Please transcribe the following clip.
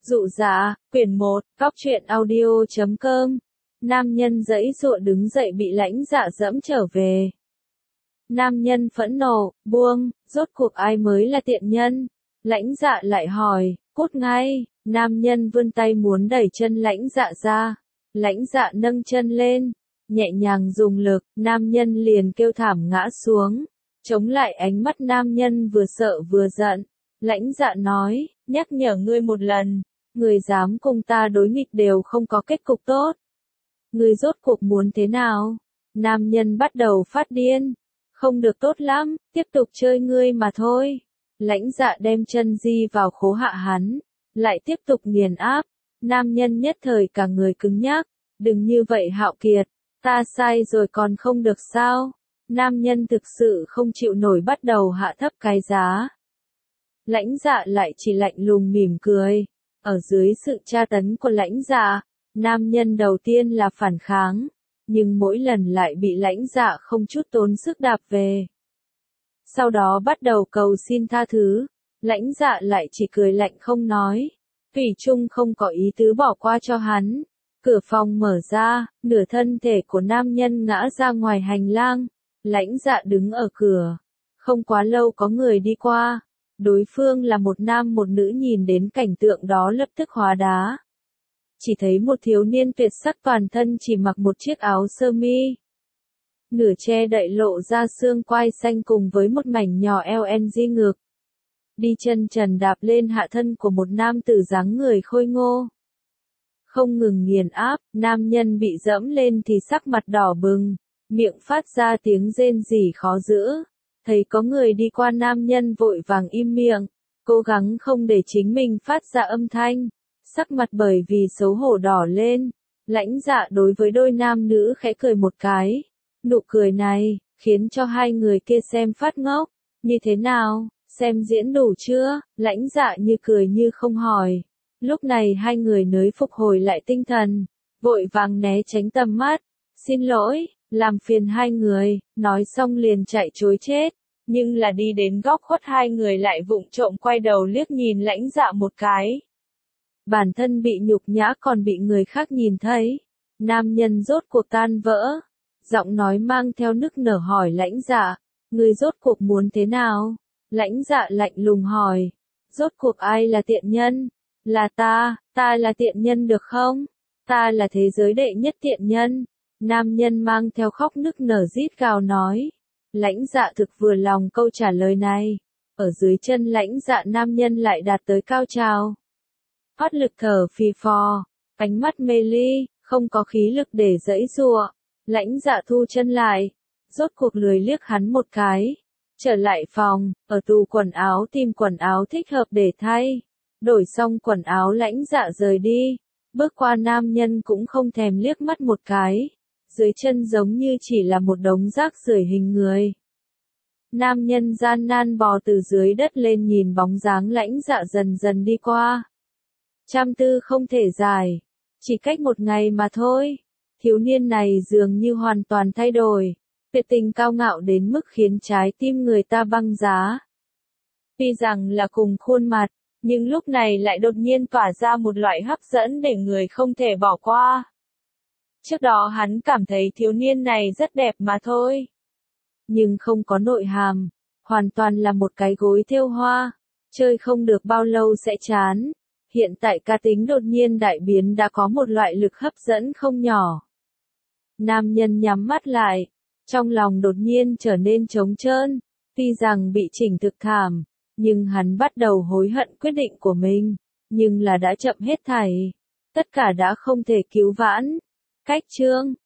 Dụ dạ, quyển 1, Góc truyện audio.com. Nam nhân giãy giụa đứng dậy bị Lãnh Dạ dẫm trở về. Nam nhân phẫn nộ, buông, rốt cuộc ai mới là tiện nhân? Lãnh Dạ lại hỏi, cút ngay. Nam nhân vươn tay muốn đẩy chân Lãnh Dạ ra. Lãnh Dạ nâng chân lên, nhẹ nhàng dùng lực, nam nhân liền kêu thảm ngã xuống. Chống lại ánh mắt nam nhân vừa sợ vừa giận. Lãnh Dạ nói, nhắc nhở ngươi một lần, người dám cùng ta đối nghịch đều không có kết cục tốt. Ngươi rốt cuộc muốn thế nào? Nam nhân bắt đầu phát điên. Không được tốt lắm, tiếp tục chơi ngươi mà thôi. Lãnh Dạ đem chân di vào khố hạ hắn, lại tiếp tục nghiền áp. Nam nhân nhất thời cả người cứng nhắc. Đừng như vậy Hạo Kiệt, ta sai rồi còn không được sao? Nam nhân thực sự không chịu nổi bắt đầu hạ thấp cái giá. Lãnh Dạ lại chỉ lạnh lùng mỉm cười. Ở dưới sự tra tấn của Lãnh Dạ, nam nhân đầu tiên là phản kháng, nhưng mỗi lần lại bị Lãnh Dạ không chút tốn sức đạp về. Sau đó bắt đầu cầu xin tha thứ, Lãnh Dạ lại chỉ cười lạnh không nói, thủy chung không có ý tứ bỏ qua cho hắn. Cửa phòng mở ra, nửa thân thể của nam nhân ngã ra ngoài hành lang, Lãnh Dạ đứng ở cửa. Không quá lâu có người đi qua. Đối phương là một nam một nữ, nhìn đến cảnh tượng đó lập tức hóa đá. Chỉ thấy một thiếu niên tuyệt sắc toàn thân chỉ mặc một chiếc áo sơ mi, nửa che đậy lộ ra xương quai xanh cùng với một mảnh nhỏ LNG ngực. Đi chân trần đạp lên hạ thân của một nam tử dáng người khôi ngô. Không ngừng nghiền áp, nam nhân bị dẫm lên thì sắc mặt đỏ bừng, miệng phát ra tiếng rên rỉ khó giữ. Thấy có người đi qua, nam nhân vội vàng im miệng, cố gắng không để chính mình phát ra âm thanh, sắc mặt bởi vì xấu hổ đỏ lên. Lãnh Dạ đối với đôi nam nữ khẽ cười một cái, nụ cười này, khiến cho hai người kia xem phát ngốc. Như thế nào, xem diễn đủ chưa? Lãnh Dạ như cười như không hỏi. Lúc này hai người nới phục hồi lại tinh thần, vội vàng né tránh tầm mắt. Xin lỗi, làm phiền hai người, nói xong liền chạy trối chết. Nhưng là đi đến góc khuất, hai người lại vụng trộm quay đầu liếc nhìn Lãnh Dạ một cái. Bản thân bị nhục nhã còn bị người khác nhìn thấy. Nam nhân rốt cuộc tan vỡ, giọng nói mang theo nức nở hỏi Lãnh Dạ, người rốt cuộc muốn thế nào? Lãnh Dạ lạnh lùng hỏi, rốt cuộc ai là tiện nhân? Là ta là tiện nhân được không? Ta là thế giới đệ nhất tiện nhân. Nam nhân mang theo khóc nức nở rít gào nói. Lãnh Dạ thực vừa lòng câu trả lời này. Ở dưới chân Lãnh Dạ nam nhân lại đạt tới cao trào. Phát lực thở phì phò, ánh mắt mê ly, không có khí lực để giãy giụa. Lãnh Dạ thu chân lại, rốt cuộc lười liếc hắn một cái. Trở lại phòng, ở tủ quần áo tìm quần áo thích hợp để thay. Đổi xong quần áo Lãnh Dạ rời đi. Bước qua nam nhân cũng không thèm liếc mắt một cái. Dưới chân giống như chỉ là một đống rác rưởi hình người. Nam nhân gian nan bò từ dưới đất lên, nhìn bóng dáng Lãnh Dạ dần dần đi qua. Trăm tư không thể giải. Chỉ cách một ngày mà thôi. Thiếu niên này dường như hoàn toàn thay đổi. Tuyệt tình cao ngạo đến mức khiến trái tim người ta băng giá. Tuy rằng là cùng khuôn mặt, nhưng lúc này lại đột nhiên tỏa ra một loại hấp dẫn để người không thể bỏ qua. Trước đó hắn cảm thấy thiếu niên này rất đẹp mà thôi. Nhưng không có nội hàm, hoàn toàn là một cái gối thêu hoa, chơi không được bao lâu sẽ chán. Hiện tại cá tính đột nhiên đại biến đã có một loại lực hấp dẫn không nhỏ. Nam nhân nhắm mắt lại, trong lòng đột nhiên trở nên trống trơn, tuy rằng bị chỉnh thực thảm, nhưng hắn bắt đầu hối hận quyết định của mình, nhưng là đã chậm hết thảy. Tất cả đã không thể cứu vãn. Cách chương